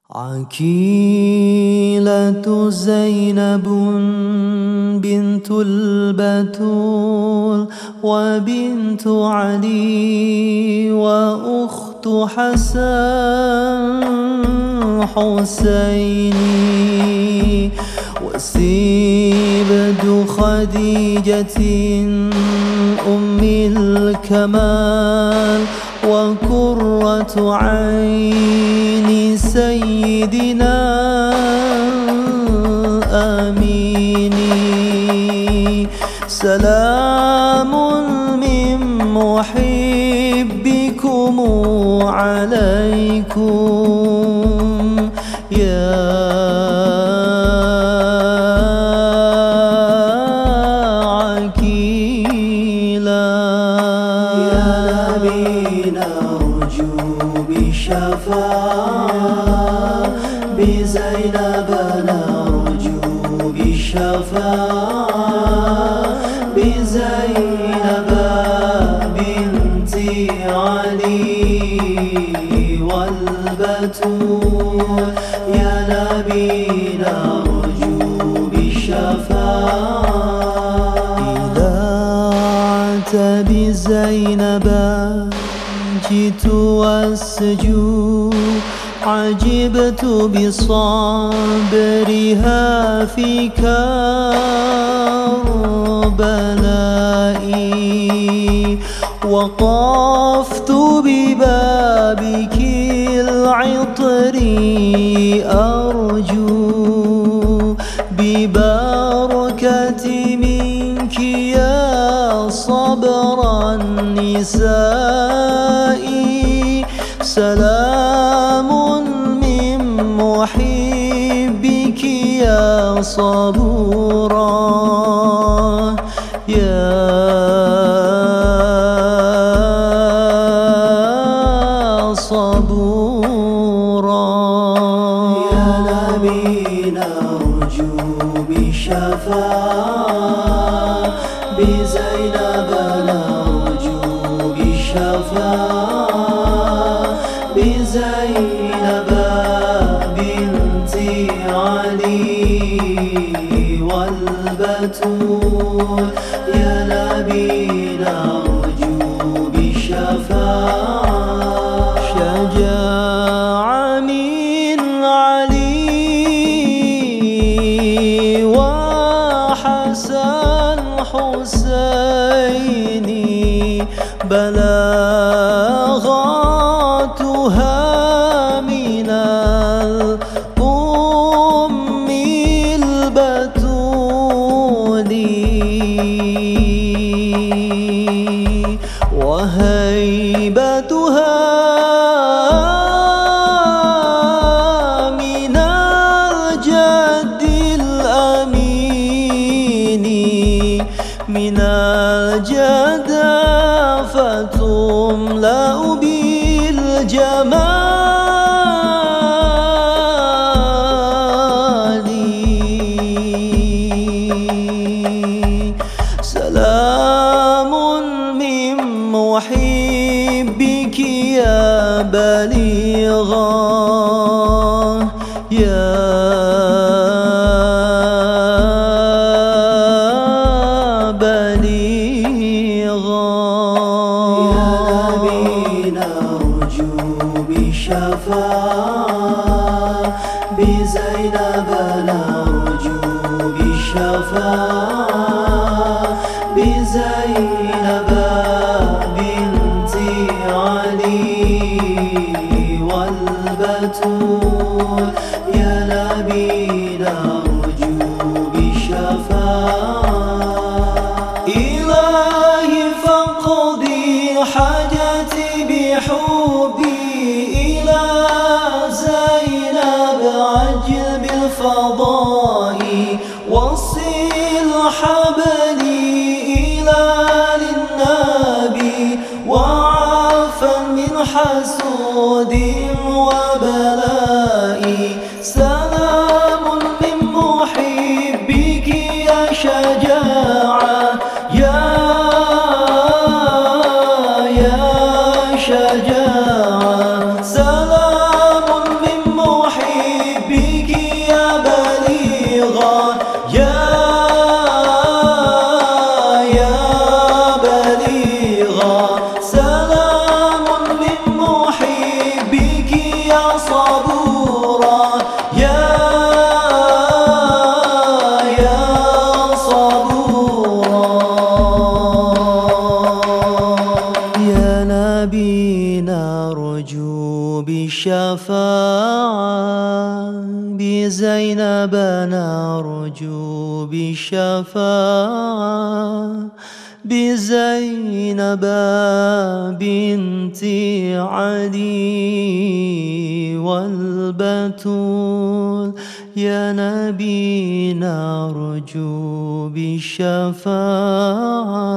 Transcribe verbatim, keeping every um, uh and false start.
عكيلة زينب بنت البتول وبنت علي وأخت حسن حسين وسيبد خديجة أم الكمال وقرة عين سيدنا آمين. سلام من محبكم عليكم يا عكيلا. يا نبينا أرجو بالشفاعة بزينب نرجو بالشفاعة بزينب بنت علي والبتول. يا نبينا أرجو بالشفاعة إذا عتب زينب جئت والسجود عجبت بصبرها في كربلاء وقفت ببابك العطر أرجو ببركة منك يا صبر النساء. سلام من محبك يا صبورا يا صبورا. يا نبينا أرجو بالشفاعة بزينب نرجو بالشفاعة بزينب بنت علي والبتول. يا نبينا أرجو بالشفاعة شجاعة من علي وحسن حسين بلاغاتها من الأم البتول وهيبتها من الجد الأمين من الجد فتملأ بالجمال. سلام من محبك يا بليغا يا بليغا. يا نبينا أرجو بالشفاعة بزينب نرجو بالشفاعة بزينب بنت علي والبتول. يا نبينا أرجو بالشفاعة إلهي فاقضي حاجتي بحبي إلى زينب عجل بالفضاء وصل حبلي إلى للنبي وعافا من حسود وبلاء. سلام من محبك يا شجاعة يا شجاعة. سلام من محبك نرجو بالشفاعة بزينب نرجو بالشفاعة بزينب بنت علي والبتول يا نبي نرجو بالشفاعة